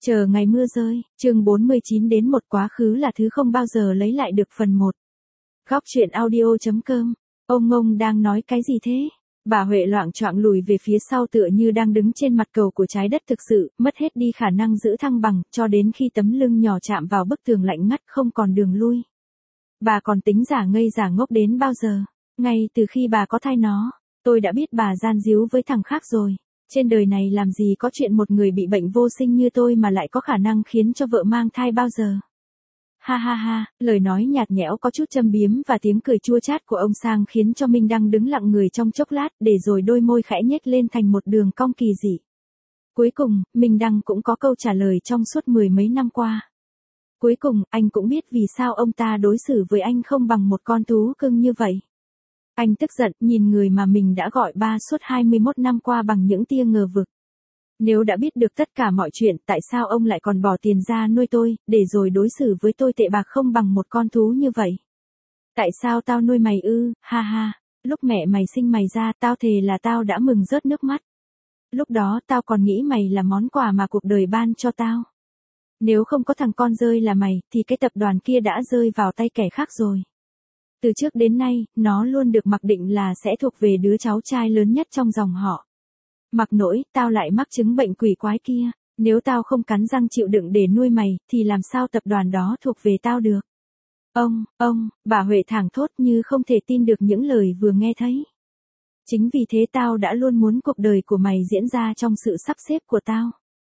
Chờ ngày mưa rơi, chương 49 đến một quá khứ là thứ không bao giờ lấy lại được phần 1. Góc truyện audio.com. Ông đang nói cái gì thế? Bà Huệ loạng choạng lùi về phía sau tựa như đang đứng trên mặt cầu của trái đất thực sự, mất hết đi khả năng giữ thăng bằng, cho đến khi tấm lưng nhỏ chạm vào bức tường lạnh ngắt không còn đường lui. Bà còn tính giả ngây giả ngốc đến bao giờ? Ngay từ khi bà có thai nó, tôi đã biết bà gian díu với thằng khác rồi. Trên đời này làm gì có chuyện một người bị bệnh vô sinh như tôi mà lại có khả năng khiến cho vợ mang thai bao giờ. Ha ha ha, lời nói nhạt nhẽo có chút châm biếm và tiếng cười chua chát của ông Sang khiến cho Minh Đăng đứng lặng người trong chốc lát để rồi đôi môi khẽ nhếch lên thành một đường cong kỳ dị. Cuối cùng, Minh Đăng cũng có câu trả lời trong suốt mười mấy năm qua. Cuối cùng, anh cũng biết vì sao ông ta đối xử với anh không bằng một con thú cưng như vậy. Anh tức giận nhìn người mà mình đã gọi ba suốt 21 năm qua bằng những tia ngờ vực. Nếu đã biết được tất cả mọi chuyện, tại sao ông lại còn bỏ tiền ra nuôi tôi, để rồi đối xử với tôi tệ bạc không bằng một con thú như vậy? Tại sao tao nuôi mày ư, ha ha, lúc mẹ mày sinh mày ra tao thề là tao đã mừng rớt nước mắt. Lúc đó tao còn nghĩ mày là món quà mà cuộc đời ban cho tao. Nếu không có thằng con rơi là mày, thì cái tập đoàn kia đã rơi vào tay kẻ khác rồi. Từ trước đến nay, nó luôn được mặc định là sẽ thuộc về đứa cháu trai lớn nhất trong dòng họ. Mặc nỗi, tao lại mắc chứng bệnh quỷ quái kia. Nếu tao không cắn răng chịu đựng để nuôi mày, thì làm sao tập đoàn đó thuộc về tao được? Bà Huệ thảng thốt như không thể tin được những lời vừa nghe thấy. Chính vì thế tao đã luôn muốn cuộc đời của mày diễn ra trong sự sắp xếp của tao.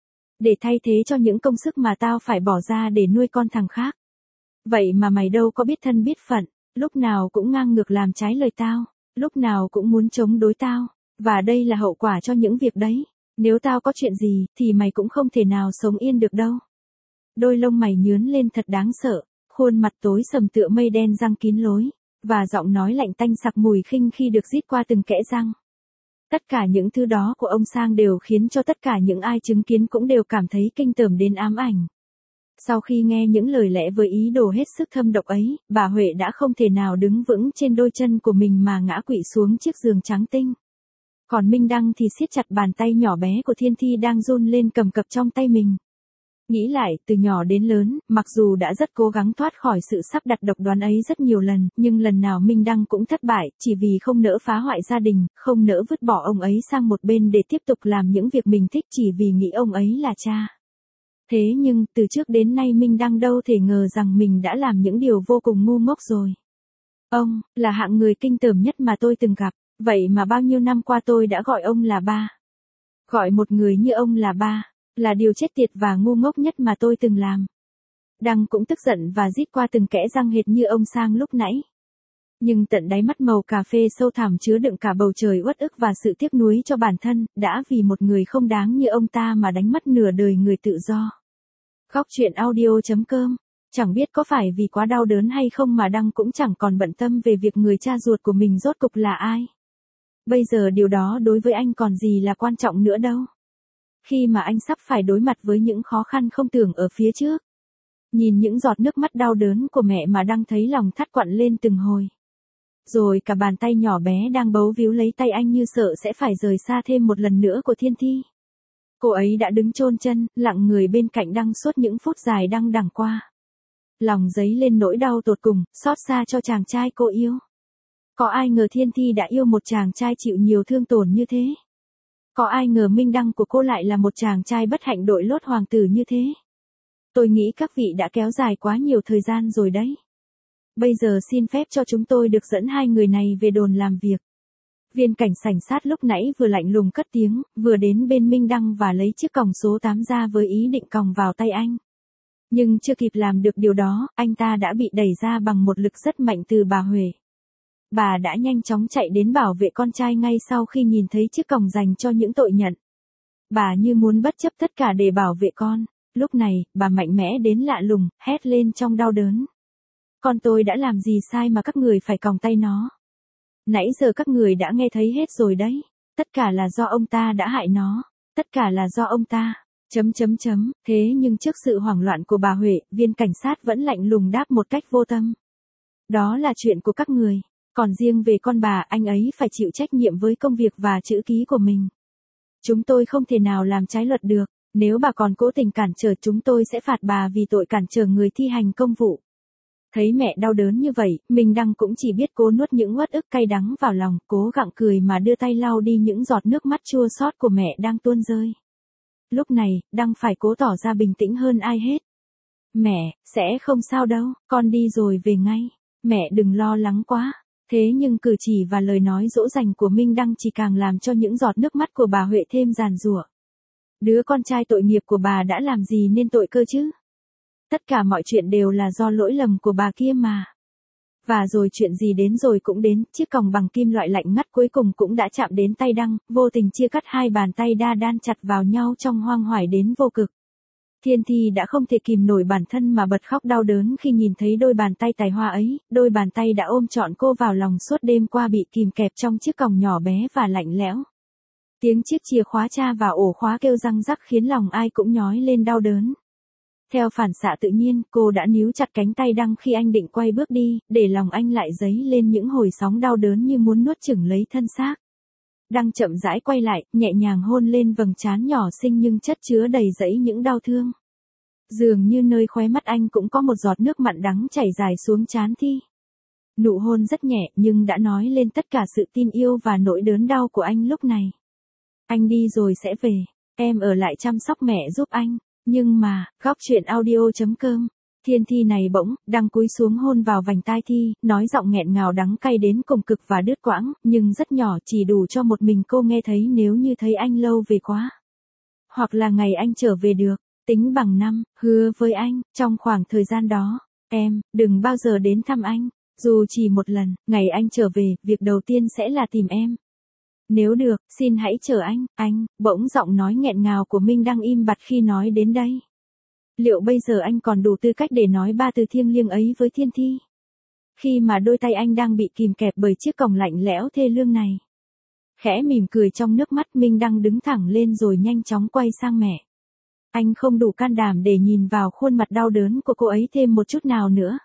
Để thay thế cho những công sức mà tao phải bỏ ra để nuôi con thằng khác. Vậy mà mày đâu có biết thân biết phận. Lúc nào cũng ngang ngược làm trái lời tao, lúc nào cũng muốn chống đối tao, và đây là hậu quả cho những việc đấy. Nếu tao có chuyện gì, thì mày cũng không thể nào sống yên được đâu. Đôi lông mày nhướn lên thật đáng sợ, khuôn mặt tối sầm tựa mây đen răng kín lối, và giọng nói lạnh tanh sặc mùi khinh khi được rít qua từng kẽ răng. Tất cả những thứ đó của ông Sang đều khiến cho tất cả những ai chứng kiến cũng đều cảm thấy kinh tởm đến ám ảnh. Sau khi nghe những lời lẽ với ý đồ hết sức thâm độc ấy, bà Huệ đã không thể nào đứng vững trên đôi chân của mình mà ngã quỵ xuống chiếc giường trắng tinh. Còn Minh Đăng thì siết chặt bàn tay nhỏ bé của Thiên Thi đang run lên cầm cập trong tay mình. Nghĩ lại, từ nhỏ đến lớn, mặc dù đã rất cố gắng thoát khỏi sự sắp đặt độc đoán ấy rất nhiều lần, nhưng lần nào Minh Đăng cũng thất bại, chỉ vì không nỡ phá hoại gia đình, không nỡ vứt bỏ ông ấy sang một bên để tiếp tục làm những việc mình thích chỉ vì nghĩ ông ấy là cha. Thế nhưng, từ trước đến nay Minh Đăng đâu thể ngờ rằng mình đã làm những điều vô cùng ngu ngốc rồi. Ông, là hạng người kinh tởm nhất mà tôi từng gặp, vậy mà bao nhiêu năm qua tôi đã gọi ông là ba. Gọi một người như ông là ba, là điều chết tiệt và ngu ngốc nhất mà tôi từng làm. Đăng cũng tức giận và rít qua từng kẽ răng hệt như ông Sang lúc nãy. Nhưng tận đáy mắt màu cà phê sâu thẳm chứa đựng cả bầu trời uất ức và sự tiếc nuối cho bản thân, đã vì một người không đáng như ông ta mà đánh mất nửa đời người tự do. Góc truyện audio.com. Chẳng biết có phải vì quá đau đớn hay không mà Đăng cũng chẳng còn bận tâm về việc người cha ruột của mình rốt cục là ai. Bây giờ điều đó đối với anh còn gì là quan trọng nữa đâu. Khi mà anh sắp phải đối mặt với những khó khăn không tưởng ở phía trước. Nhìn những giọt nước mắt đau đớn của mẹ mà Đăng thấy lòng thắt quặn lên từng hồi. Rồi cả bàn tay nhỏ bé đang bấu víu lấy tay anh như sợ sẽ phải rời xa thêm một lần nữa của Thiên Thi. Cô ấy đã đứng chôn chân, lặng người bên cạnh Đăng suốt những phút dài đăng đẳng qua. Lòng dấy lên nỗi đau tột cùng, xót xa cho chàng trai cô yêu. Có ai ngờ Thiên Thi đã yêu một chàng trai chịu nhiều thương tổn như thế? Có ai ngờ Minh Đăng của cô lại là một chàng trai bất hạnh đội lốt hoàng tử như thế? Tôi nghĩ các vị đã kéo dài quá nhiều thời gian rồi đấy. Bây giờ xin phép cho chúng tôi được dẫn hai người này về đồn làm việc. Viên cảnh sảnh sát lúc nãy vừa lạnh lùng cất tiếng, vừa đến bên Minh Đăng và lấy chiếc còng số 8 ra với ý định còng vào tay anh. Nhưng chưa kịp làm được điều đó, anh ta đã bị đẩy ra bằng một lực rất mạnh từ bà Huệ. Bà đã nhanh chóng chạy đến bảo vệ con trai ngay sau khi nhìn thấy chiếc còng dành cho những tội nhận. Bà như muốn bất chấp tất cả để bảo vệ con. Lúc này, bà mạnh mẽ đến lạ lùng, hét lên trong đau đớn. Con tôi đã làm gì sai mà các người phải còng tay nó? Nãy giờ các người đã nghe thấy hết rồi đấy. Tất cả là do ông ta đã hại nó. Tất cả là do ông ta. Thế nhưng trước sự hoảng loạn của bà Huệ, viên cảnh sát vẫn lạnh lùng đáp một cách vô tâm. Đó là chuyện của các người. Còn riêng về con bà, anh ấy phải chịu trách nhiệm với công việc và chữ ký của mình. Chúng tôi không thể nào làm trái luật được. Nếu bà còn cố tình cản trở chúng tôi sẽ phạt bà vì tội cản trở người thi hành công vụ. Thấy mẹ đau đớn như vậy, Minh Đăng cũng chỉ biết cố nuốt những uất ức cay đắng vào lòng, cố gắng cười mà đưa tay lau đi những giọt nước mắt chua xót của mẹ đang tuôn rơi. Lúc này, Đăng phải cố tỏ ra bình tĩnh hơn ai hết. Mẹ, sẽ không sao đâu, con đi rồi về ngay. Mẹ đừng lo lắng quá. Thế nhưng cử chỉ và lời nói dỗ dành của Minh Đăng chỉ càng làm cho những giọt nước mắt của bà Huệ thêm giàn giụa. Đứa con trai tội nghiệp của bà đã làm gì nên tội cơ chứ? Tất cả mọi chuyện đều là do lỗi lầm của bà kia mà. Và rồi chuyện gì đến rồi cũng đến, chiếc còng bằng kim loại lạnh ngắt cuối cùng cũng đã chạm đến tay Đăng, vô tình chia cắt hai bàn tay đan chặt vào nhau trong hoang hoải đến vô cực. Thiên Thi đã không thể kìm nổi bản thân mà bật khóc đau đớn khi nhìn thấy đôi bàn tay tài hoa ấy, đôi bàn tay đã ôm trọn cô vào lòng suốt đêm qua bị kìm kẹp trong chiếc còng nhỏ bé và lạnh lẽo. Tiếng chiếc chìa khóa tra vào ổ khóa kêu răng rắc khiến lòng ai cũng nhói lên đau đớn. Theo phản xạ tự nhiên, cô đã níu chặt cánh tay Đăng khi anh định quay bước đi, để lòng anh lại dấy lên những hồi sóng đau đớn như muốn nuốt chửng lấy thân xác. Đăng chậm rãi quay lại, nhẹ nhàng hôn lên vầng trán nhỏ xinh nhưng chất chứa đầy dẫy những đau thương. Dường như nơi khóe mắt anh cũng có một giọt nước mặn đắng chảy dài xuống trán Thi. Nụ hôn rất nhẹ nhưng đã nói lên tất cả sự tin yêu và nỗi đớn đau của anh lúc này. Anh đi rồi sẽ về, em ở lại chăm sóc mẹ giúp anh. Nhưng mà, góc chuyện audio.com, Thiên Thi này bỗng, Đăng cúi xuống hôn vào vành tai Thi, nói giọng nghẹn ngào đắng cay đến cùng cực và đứt quãng, nhưng rất nhỏ chỉ đủ cho một mình cô nghe thấy nếu như thấy anh lâu về quá. Hoặc là ngày anh trở về được, tính bằng năm, hứa với anh, trong khoảng thời gian đó, em, đừng bao giờ đến thăm anh, dù chỉ một lần, ngày anh trở về, việc đầu tiên sẽ là tìm em. Nếu được, xin hãy chờ anh, bỗng giọng nói nghẹn ngào của Minh Đăng im bặt khi nói đến đây. Liệu bây giờ anh còn đủ tư cách để nói ba từ thiêng liêng ấy với Thiên Thi? Khi mà đôi tay anh đang bị kìm kẹp bởi chiếc còng lạnh lẽo thê lương này. Khẽ mỉm cười trong nước mắt, Minh Đăng đứng thẳng lên rồi nhanh chóng quay sang mẹ. Anh không đủ can đảm để nhìn vào khuôn mặt đau đớn của cô ấy thêm một chút nào nữa.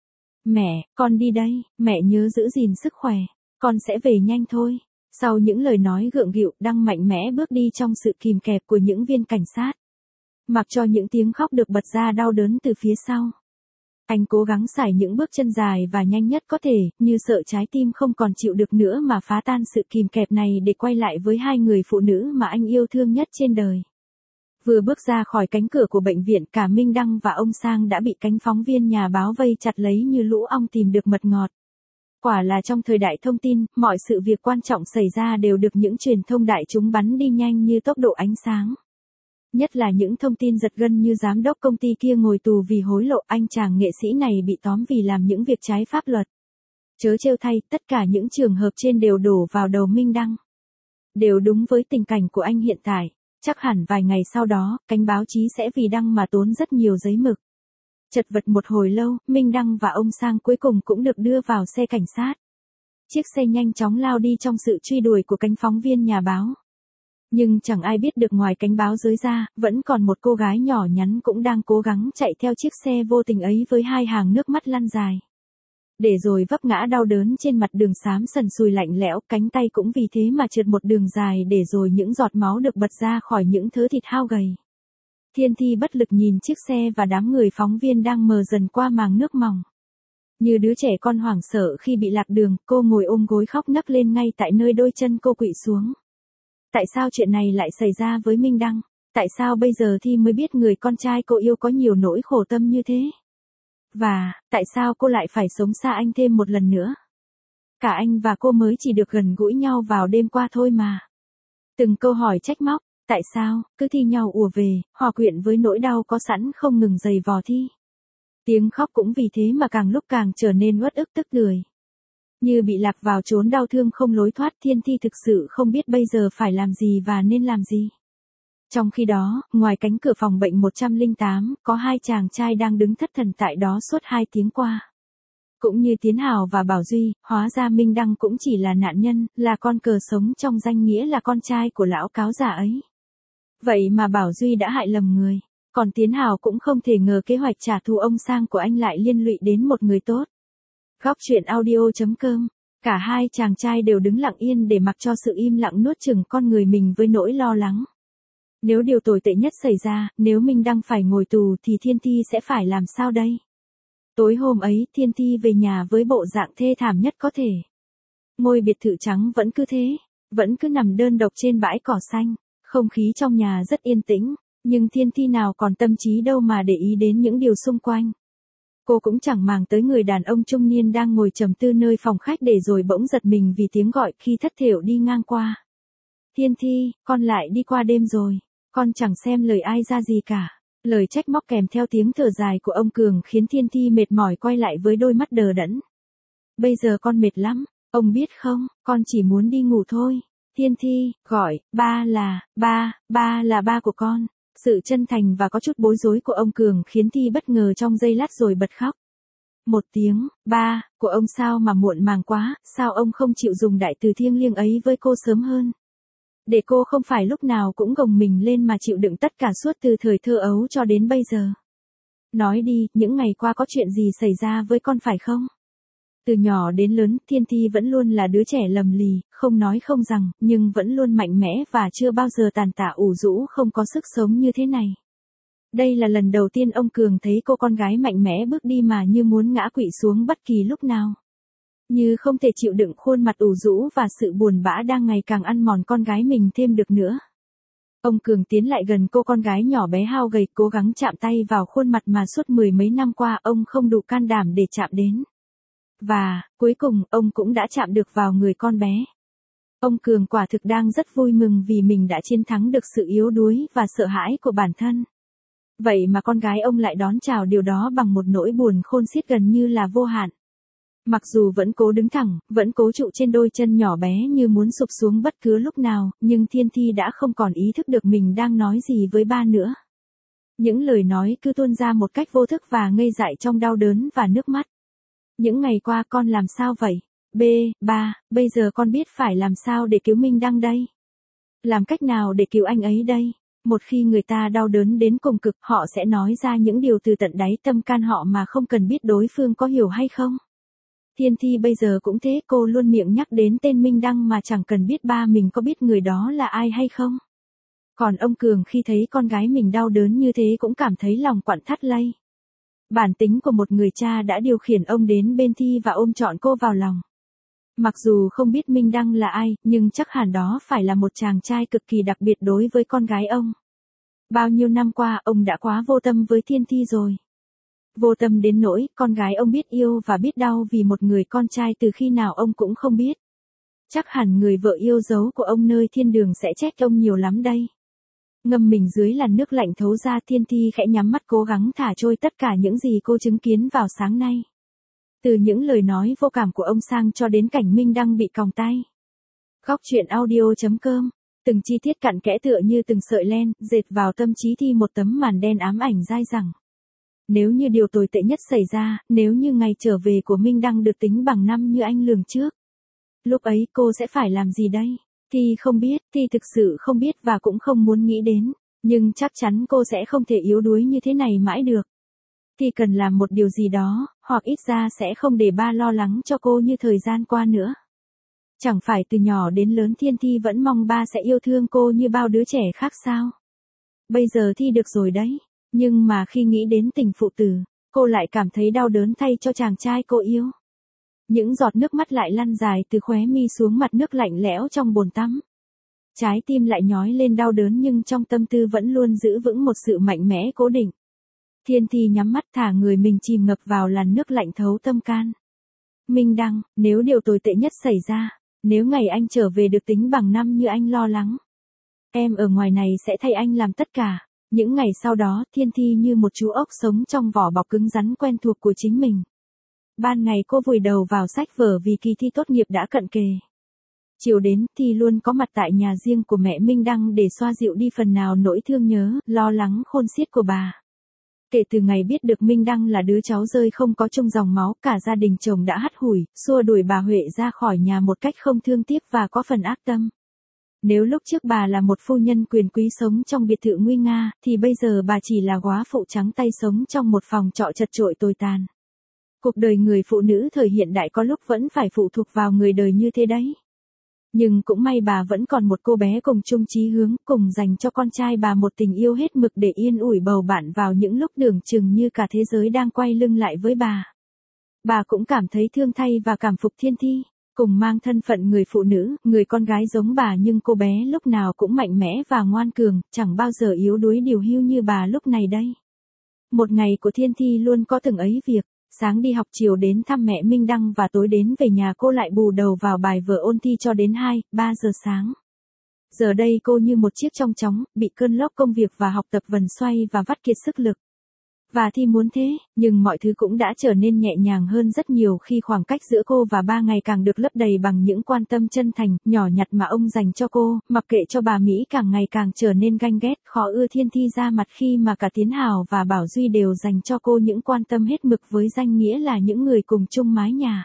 Mẹ, con đi đây, mẹ nhớ giữ gìn sức khỏe, con sẽ về nhanh thôi. Sau những lời nói gượng gịu, Đăng mạnh mẽ bước đi trong sự kìm kẹp của những viên cảnh sát. Mặc cho những tiếng khóc được bật ra đau đớn từ phía sau. Anh cố gắng sải những bước chân dài và nhanh nhất có thể, như sợ trái tim không còn chịu được nữa mà phá tan sự kìm kẹp này để quay lại với hai người phụ nữ mà anh yêu thương nhất trên đời. Vừa bước ra khỏi cánh cửa của bệnh viện, cả Minh Đăng và ông Sang đã bị cánh phóng viên nhà báo vây chặt lấy như lũ ong tìm được mật ngọt. Quả là trong thời đại thông tin, mọi sự việc quan trọng xảy ra đều được những truyền thông đại chúng bắn đi nhanh như tốc độ ánh sáng. Nhất là những thông tin giật gân như giám đốc công ty kia ngồi tù vì hối lộ, anh chàng nghệ sĩ này bị tóm vì làm những việc trái pháp luật. Chớ trêu thay, tất cả những trường hợp trên đều đổ vào đầu Minh Đăng. Đều đúng với tình cảnh của anh hiện tại, chắc hẳn vài ngày sau đó, cánh báo chí sẽ vì Đăng mà tốn rất nhiều giấy mực. Chật vật một hồi lâu, Minh Đăng và ông Sang cuối cùng cũng được đưa vào xe cảnh sát. Chiếc xe nhanh chóng lao đi trong sự truy đuổi của cánh phóng viên nhà báo. Nhưng chẳng ai biết được ngoài cánh báo giới ra, vẫn còn một cô gái nhỏ nhắn cũng đang cố gắng chạy theo chiếc xe vô tình ấy với hai hàng nước mắt lăn dài. Để rồi vấp ngã đau đớn trên mặt đường xám sần sùi lạnh lẽo, cánh tay cũng vì thế mà trượt một đường dài để rồi những giọt máu được bật ra khỏi những thớ thịt hao gầy. Thiên Thi bất lực nhìn chiếc xe và đám người phóng viên đang mờ dần qua màng nước mỏng. Như đứa trẻ con hoảng sợ khi bị lạc đường, cô ngồi ôm gối khóc nấc lên ngay tại nơi đôi chân cô kụỵ xuống. Tại sao chuyện này lại xảy ra với Minh Đăng? Tại sao bây giờ Thi mới biết người con trai cô yêu có nhiều nỗi khổ tâm như thế? Và, tại sao cô lại phải sống xa anh thêm một lần nữa? Cả anh và cô mới chỉ được gần gũi nhau vào đêm qua thôi mà. Từng câu hỏi trách móc, tại sao, cứ thi nhau ùa về, hòa quyện với nỗi đau có sẵn không ngừng giày vò Thi. Tiếng khóc cũng vì thế mà càng lúc càng trở nên uất ức tức lười. Như bị lạc vào chốn đau thương không lối thoát, Thiên Thi thực sự không biết bây giờ phải làm gì và nên làm gì. Trong khi đó, ngoài cánh cửa phòng bệnh 108, có hai chàng trai đang đứng thất thần tại đó suốt 2 tiếng qua. Cũng như Tiến Hào và Bảo Duy, hóa ra Minh Đăng cũng chỉ là nạn nhân, là con cờ sống trong danh nghĩa là con trai của lão cáo già ấy. Vậy mà Bảo Duy đã hại lầm người, còn Tiến Hào cũng không thể ngờ kế hoạch trả thù ông Sang của anh lại liên lụy đến một người tốt. Góc chuyện audio.com, cả hai chàng trai đều đứng lặng yên để mặc cho sự im lặng nuốt chửng con người mình với nỗi lo lắng. Nếu điều tồi tệ nhất xảy ra, nếu Minh Đăng phải ngồi tù thì Thiên Thi sẽ phải làm sao đây? Tối hôm ấy, Thiên Thi về nhà với bộ dạng thê thảm nhất có thể. Ngôi biệt thự trắng vẫn cứ thế, vẫn cứ nằm đơn độc trên bãi cỏ xanh, không khí trong nhà rất yên tĩnh, nhưng Thiên Thi nào còn tâm trí đâu mà để ý đến những điều xung quanh. Cô cũng chẳng màng tới người đàn ông trung niên đang ngồi trầm tư nơi phòng khách để rồi bỗng giật mình vì tiếng gọi khi thất thểu đi ngang qua. Thiên Thi, con lại đi qua đêm rồi, con chẳng xem lời ai ra gì cả. Lời trách móc kèm theo tiếng thở dài của ông Cường khiến Thiên Thi mệt mỏi quay lại với đôi mắt đờ đẫn. Bây giờ con mệt lắm, ông biết không, con chỉ muốn đi ngủ thôi. Thiên Thi, gọi, ba là ba của con. Sự chân thành và có chút bối rối của ông Cường khiến Thi bất ngờ trong giây lát rồi bật khóc. Một tiếng, ba, của ông sao mà muộn màng quá, sao ông không chịu dùng đại từ thiêng liêng ấy với cô sớm hơn? Để cô không phải lúc nào cũng gồng mình lên mà chịu đựng tất cả suốt từ thời thơ ấu cho đến bây giờ. Nói đi, những ngày qua có chuyện gì xảy ra với con phải không? Từ nhỏ đến lớn, Thiên Thi vẫn luôn là đứa trẻ lầm lì, không nói không rằng, nhưng vẫn luôn mạnh mẽ và chưa bao giờ tàn tạ ủ rũ không có sức sống như thế này. Đây là lần đầu tiên ông Cường thấy cô con gái mạnh mẽ bước đi mà như muốn ngã quỵ xuống bất kỳ lúc nào. Như không thể chịu đựng khuôn mặt ủ rũ và sự buồn bã đang ngày càng ăn mòn con gái mình thêm được nữa. Ông Cường tiến lại gần cô con gái nhỏ bé hao gầy, cố gắng chạm tay vào khuôn mặt mà suốt mười mấy năm qua ông không đủ can đảm để chạm đến. Và, cuối cùng, ông cũng đã chạm được vào người con bé. Ông Cường quả thực đang rất vui mừng vì mình đã chiến thắng được sự yếu đuối và sợ hãi của bản thân. Vậy mà con gái ông lại đón chào điều đó bằng một nỗi buồn khôn xiết gần như là vô hạn. Mặc dù vẫn cố đứng thẳng, vẫn cố trụ trên đôi chân nhỏ bé như muốn sụp xuống bất cứ lúc nào, nhưng Thiên Thi đã không còn ý thức được mình đang nói gì với ba nữa. Những lời nói cứ tuôn ra một cách vô thức và ngây dại trong đau đớn và nước mắt. Những ngày qua con làm sao vậy? Ba, bây giờ con biết phải làm sao để cứu Minh Đăng đây? Làm cách nào để cứu anh ấy đây? Một khi người ta đau đớn đến cùng cực, họ sẽ nói ra những điều từ tận đáy tâm can họ mà không cần biết đối phương có hiểu hay không. Thiên Thi bây giờ cũng thế, cô luôn miệng nhắc đến tên Minh Đăng mà chẳng cần biết ba mình có biết người đó là ai hay không. Còn ông Cường khi thấy con gái mình đau đớn như thế cũng cảm thấy lòng quặn thắt lây. Bản tính của một người cha đã điều khiển ông đến bên Thi và ôm trọn cô vào lòng. Mặc dù không biết Minh Đăng là ai, nhưng chắc hẳn đó phải là một chàng trai cực kỳ đặc biệt đối với con gái ông. Bao nhiêu năm qua ông đã quá vô tâm với Thiên Thi rồi. Vô tâm đến nỗi con gái ông biết yêu và biết đau vì một người con trai từ khi nào ông cũng không biết. Chắc hẳn người vợ yêu dấu của ông nơi thiên đường sẽ trách ông nhiều lắm đây. Ngâm mình dưới làn nước lạnh thấu ra, Thiên Thi khẽ nhắm mắt cố gắng thả trôi tất cả những gì cô chứng kiến vào sáng nay. Từ những lời nói vô cảm của ông sang cho đến cảnh Minh Đăng bị còng tay. Góc truyện audio.com, từng chi tiết cặn kẽ tựa như từng sợi len, dệt vào tâm trí Thi một tấm màn đen ám ảnh dai dẳng. Nếu như điều tồi tệ nhất xảy ra, nếu như ngày trở về của Minh Đăng được tính bằng năm như anh lường trước. Lúc ấy cô sẽ phải làm gì đây? Thi không biết, Thi thực sự không biết và cũng không muốn nghĩ đến, nhưng chắc chắn cô sẽ không thể yếu đuối như thế này mãi được. Thi cần làm một điều gì đó, hoặc ít ra sẽ không để ba lo lắng cho cô như thời gian qua nữa. Chẳng phải từ nhỏ đến lớn Thiên Thi vẫn mong ba sẽ yêu thương cô như bao đứa trẻ khác sao? Bây giờ Thi được rồi đấy, nhưng mà khi nghĩ đến tình phụ tử, cô lại cảm thấy đau đớn thay cho chàng trai cô yêu. Những giọt nước mắt lại lăn dài từ khóe mi xuống mặt nước lạnh lẽo trong bồn tắm. Trái tim lại nhói lên đau đớn nhưng trong tâm tư vẫn luôn giữ vững một sự mạnh mẽ cố định. Thiên Thi nhắm mắt thả người mình chìm ngập vào làn nước lạnh thấu tâm can. Minh Đăng, nếu điều tồi tệ nhất xảy ra, nếu ngày anh trở về được tính bằng năm như anh lo lắng, em ở ngoài này sẽ thay anh làm tất cả. Những ngày sau đó, Thiên Thi như một chú ốc sống trong vỏ bọc cứng rắn quen thuộc của chính mình. Ban ngày cô vùi đầu vào sách vở vì kỳ thi tốt nghiệp đã cận kề. Chiều đến, Thi luôn có mặt tại nhà riêng của mẹ Minh Đăng để xoa dịu đi phần nào nỗi thương nhớ, lo lắng khôn xiết của bà. Kể từ ngày biết được Minh Đăng là đứa cháu rơi không có chung dòng máu, cả gia đình chồng đã hắt hủi, xua đuổi bà Huệ ra khỏi nhà một cách không thương tiếc và có phần ác tâm. Nếu lúc trước bà là một phu nhân quyền quý sống trong biệt thự nguy nga, thì bây giờ bà chỉ là góa phụ trắng tay sống trong một phòng trọ chật chội tồi tàn. Cuộc đời người phụ nữ thời hiện đại có lúc vẫn phải phụ thuộc vào người đời như thế đấy. Nhưng cũng may bà vẫn còn một cô bé cùng chung chí hướng, cùng dành cho con trai bà một tình yêu hết mực để yên ủi bầu bạn vào những lúc tưởng chừng như cả thế giới đang quay lưng lại với bà. Bà cũng cảm thấy thương thay và cảm phục Thiên Thi, cùng mang thân phận người phụ nữ, người con gái giống bà nhưng cô bé lúc nào cũng mạnh mẽ và ngoan cường, chẳng bao giờ yếu đuối điều hiu như bà lúc này đây. Một ngày của Thiên Thi luôn có từng ấy việc, sáng đi học chiều đến thăm mẹ Minh Đăng và tối đến về nhà cô lại bù đầu vào bài vở ôn thi cho đến 2, 3 giờ sáng. Giờ đây cô như một chiếc chong chóng, bị cơn lốc công việc và học tập vần xoay và vắt kiệt sức lực. Và Thi muốn thế, nhưng mọi thứ cũng đã trở nên nhẹ nhàng hơn rất nhiều khi khoảng cách giữa cô và ba ngày càng được lấp đầy bằng những quan tâm chân thành, nhỏ nhặt mà ông dành cho cô, mặc kệ cho bà Mỹ càng ngày càng trở nên ganh ghét, khó ưa Thiên Thi ra mặt khi mà cả Tiến Hào và Bảo Duy đều dành cho cô những quan tâm hết mực với danh nghĩa là những người cùng chung mái nhà.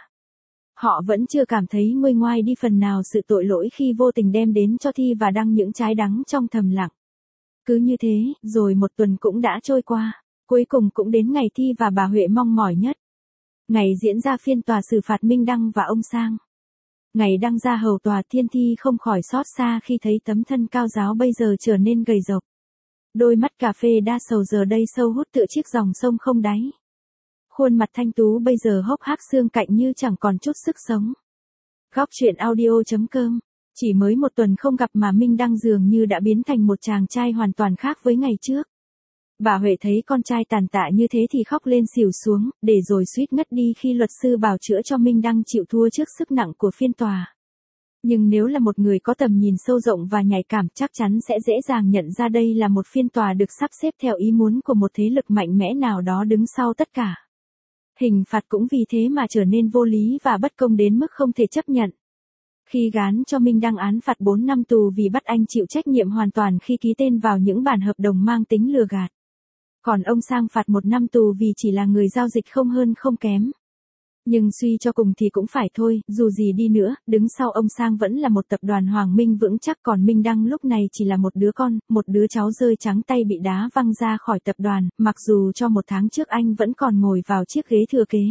Họ vẫn chưa cảm thấy nguôi ngoai đi phần nào sự tội lỗi khi vô tình đem đến cho Thi và Đăng những trái đắng trong thầm lặng. Cứ như thế, rồi một tuần cũng đã trôi qua. Cuối cùng cũng đến ngày Thi và bà Huệ mong mỏi nhất. Ngày diễn ra phiên tòa xử phạt Minh Đăng và ông Sang. Ngày đăng ra hầu tòa, Thiên Thi không khỏi xót xa khi thấy tấm thân cao ráo bây giờ trở nên gầy rộc. Đôi mắt cà phê đa sầu giờ đây sâu hút tựa chiếc dòng sông không đáy. Khuôn mặt thanh tú bây giờ hốc hác xương cạnh như chẳng còn chút sức sống. Góc truyện audio.com. Chỉ mới một tuần không gặp mà Minh Đăng dường như đã biến thành một chàng trai hoàn toàn khác với ngày trước. Bà Huệ thấy con trai tàn tạ như thế thì khóc lên xỉu xuống, để rồi suýt ngất đi khi luật sư bào chữa cho Minh Đăng chịu thua trước sức nặng của phiên tòa. Nhưng nếu là một người có tầm nhìn sâu rộng và nhạy cảm chắc chắn sẽ dễ dàng nhận ra đây là một phiên tòa được sắp xếp theo ý muốn của một thế lực mạnh mẽ nào đó đứng sau tất cả. Hình phạt cũng vì thế mà trở nên vô lý và bất công đến mức không thể chấp nhận. Khi gán cho Minh Đăng án phạt 4 năm tù vì bắt anh chịu trách nhiệm hoàn toàn khi ký tên vào những bản hợp đồng mang tính lừa gạt. Còn ông Sang phạt 1 năm tù vì chỉ là người giao dịch không hơn không kém. Nhưng suy cho cùng thì cũng phải thôi, dù gì đi nữa, đứng sau ông Sang vẫn là một tập đoàn Hoàng Minh vững chắc, còn Minh Đăng lúc này chỉ là một đứa con, một đứa cháu rơi trắng tay bị đá văng ra khỏi tập đoàn, mặc dù cho 1 tháng trước anh vẫn còn ngồi vào chiếc ghế thừa kế.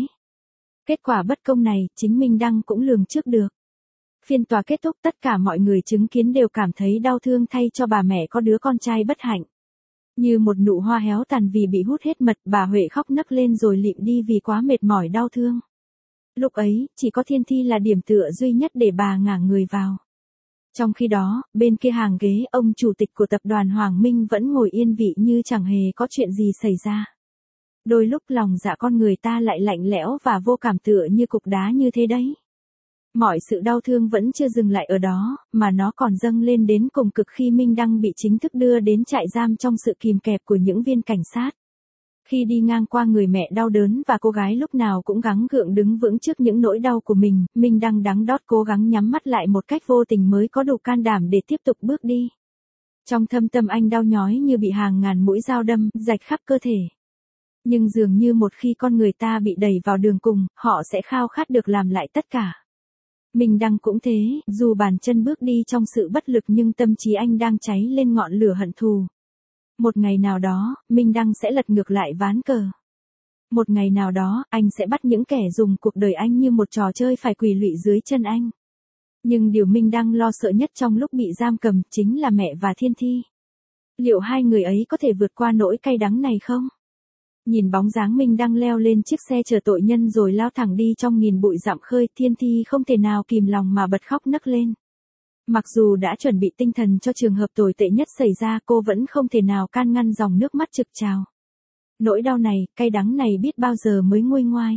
Kết quả bất công này, chính Minh Đăng cũng lường trước được. Phiên tòa kết thúc, tất cả mọi người chứng kiến đều cảm thấy đau thương thay cho bà mẹ có đứa con trai bất hạnh. Như một nụ hoa héo tàn vì bị hút hết mật, bà Huệ khóc nấc lên rồi lịm đi vì quá mệt mỏi đau thương. Lúc ấy, chỉ có Thiên Thi là điểm tựa duy nhất để bà ngả người vào. Trong khi đó, bên kia hàng ghế, ông chủ tịch của tập đoàn Hoàng Minh vẫn ngồi yên vị như chẳng hề có chuyện gì xảy ra. Đôi lúc lòng dạ con người ta lại lạnh lẽo và vô cảm tựa như cục đá như thế đấy. Mọi sự đau thương vẫn chưa dừng lại ở đó, mà nó còn dâng lên đến cùng cực khi Minh Đăng bị chính thức đưa đến trại giam trong sự kìm kẹp của những viên cảnh sát. Khi đi ngang qua người mẹ đau đớn và cô gái lúc nào cũng gắng gượng đứng vững trước những nỗi đau của mình, Minh Đăng đắng đót cố gắng nhắm mắt lại một cách vô tình mới có đủ can đảm để tiếp tục bước đi. Trong thâm tâm anh đau nhói như bị hàng ngàn mũi dao đâm, rạch khắp cơ thể. Nhưng dường như một khi con người ta bị đẩy vào đường cùng, họ sẽ khao khát được làm lại tất cả. Minh Đăng cũng thế, dù bàn chân bước đi trong sự bất lực nhưng tâm trí anh đang cháy lên ngọn lửa hận thù. Một ngày nào đó, Minh Đăng sẽ lật ngược lại ván cờ. Một ngày nào đó, anh sẽ bắt những kẻ dùng cuộc đời anh như một trò chơi phải quỳ lụy dưới chân anh. Nhưng điều Minh Đăng lo sợ nhất trong lúc bị giam cầm chính là mẹ và Thiên Thi. Liệu hai người ấy có thể vượt qua nỗi cay đắng này không? Nhìn bóng dáng Minh Đăng leo lên chiếc xe chở tội nhân rồi lao thẳng đi trong nghìn bụi dặm khơi, Thiên Thi không thể nào kìm lòng mà bật khóc nấc lên. Mặc dù đã chuẩn bị tinh thần cho trường hợp tồi tệ nhất xảy ra, cô vẫn không thể nào can ngăn dòng nước mắt trực trào. Nỗi đau này, cay đắng này biết bao giờ mới nguôi ngoai.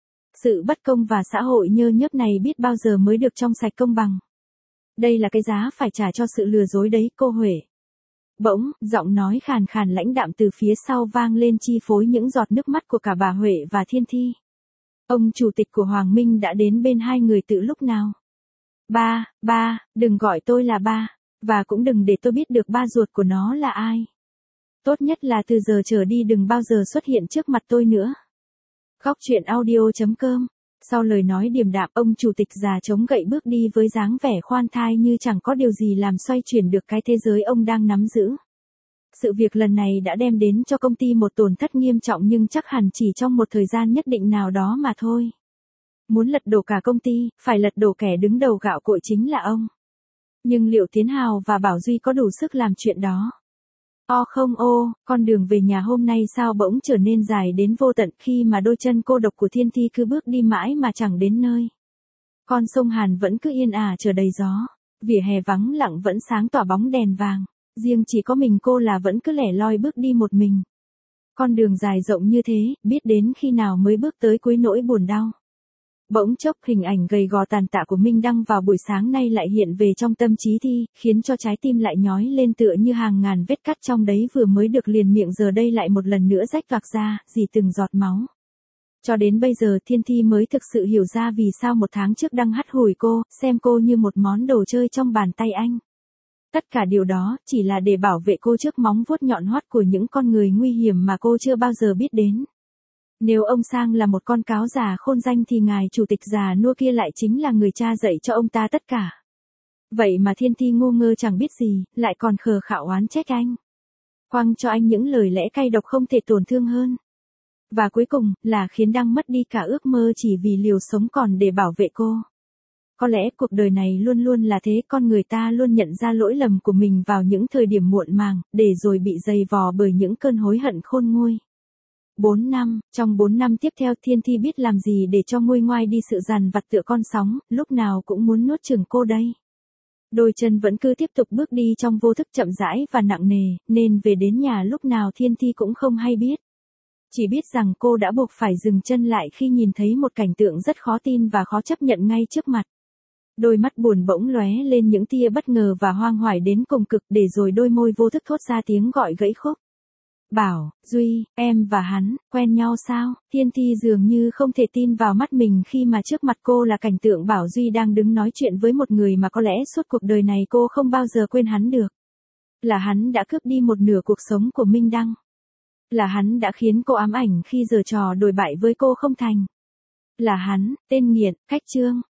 Sự bất công và xã hội nhơ nhớp này biết bao giờ mới được trong sạch công bằng. Đây là cái giá phải trả cho sự lừa dối đấy, cô Huệ. Bỗng, giọng nói khàn khàn lãnh đạm từ phía sau vang lên chi phối những giọt nước mắt của cả bà Huệ và Thiên Thi. Ông chủ tịch của Hoàng Minh đã đến bên hai người từ lúc nào? Ba, đừng gọi tôi là ba, và cũng đừng để tôi biết được ba ruột của nó là ai. Tốt nhất là từ giờ trở đi đừng bao giờ xuất hiện trước mặt tôi nữa. Góc truyện audio.com. Sau lời nói điềm đạm, ông chủ tịch già chống gậy bước đi với dáng vẻ khoan thai như chẳng có điều gì làm xoay chuyển được cái thế giới ông đang nắm giữ. Sự việc lần này đã đem đến cho công ty một tổn thất nghiêm trọng nhưng chắc hẳn chỉ trong một thời gian nhất định nào đó mà thôi. Muốn lật đổ cả công ty, phải lật đổ kẻ đứng đầu gạo cội chính là ông. Nhưng liệu Tiến Hào và Bảo Duy có đủ sức làm chuyện đó? Không con đường về nhà hôm nay sao bỗng trở nên dài đến vô tận khi mà đôi chân cô độc của Thiên Thi cứ bước đi mãi mà chẳng đến nơi. Con sông Hàn vẫn cứ yên ả chờ đầy gió. Vỉa hè vắng lặng vẫn sáng tỏa bóng đèn vàng. Riêng chỉ có mình cô là vẫn cứ lẻ loi bước đi một mình. Con đường dài rộng như thế, biết đến khi nào mới bước tới cuối nỗi buồn đau. Bỗng chốc hình ảnh gầy gò tàn tạ của Minh Đăng vào buổi sáng nay lại hiện về trong tâm trí Thi, khiến cho trái tim lại nhói lên tựa như hàng ngàn vết cắt trong đấy vừa mới được liền miệng giờ đây lại một lần nữa rách toạc ra, rỉ từng giọt máu. Cho đến bây giờ Thiên Thi mới thực sự hiểu ra vì sao một tháng trước Đăng hắt hủi cô, xem cô như một món đồ chơi trong bàn tay anh. Tất cả điều đó chỉ là để bảo vệ cô trước móng vuốt nhọn hoắt của những con người nguy hiểm mà cô chưa bao giờ biết đến. Nếu ông Sang là một con cáo già khôn danh thì ngài chủ tịch già nua kia lại chính là người cha dạy cho ông ta tất cả. Vậy mà Thiên Thi ngu ngơ chẳng biết gì, lại còn khờ khạo oán trách anh. Quăng cho anh những lời lẽ cay độc không thể tổn thương hơn. Và cuối cùng, là khiến Đăng mất đi cả ước mơ chỉ vì liều sống còn để bảo vệ cô. Có lẽ cuộc đời này luôn luôn là thế, con người ta luôn nhận ra lỗi lầm của mình vào những thời điểm muộn màng, để rồi bị dày vò bởi những cơn hối hận khôn nguôi. 4 năm, trong 4 năm tiếp theo Thiên Thi biết làm gì để cho nguôi ngoai đi sự dằn vặt tựa con sóng, lúc nào cũng muốn nuốt chửng cô đây. Đôi chân vẫn cứ tiếp tục bước đi trong vô thức chậm rãi và nặng nề, nên về đến nhà lúc nào Thiên Thi cũng không hay biết. Chỉ biết rằng cô đã buộc phải dừng chân lại khi nhìn thấy một cảnh tượng rất khó tin và khó chấp nhận ngay trước mặt. Đôi mắt buồn bỗng lóe lên những tia bất ngờ và hoang hoài đến cùng cực, để rồi đôi môi vô thức thốt ra tiếng gọi gãy khúc. Bảo, Duy, em và hắn, quen nhau sao? Thiên Thi dường như không thể tin vào mắt mình khi mà trước mặt cô là cảnh tượng Bảo Duy đang đứng nói chuyện với một người mà có lẽ suốt cuộc đời này cô không bao giờ quên hắn được. Là hắn đã cướp đi một nửa cuộc sống của Minh Đăng. Là hắn đã khiến cô ám ảnh khi giở trò đồi bại với cô không thành. Là hắn, tên nghiện, cách trương.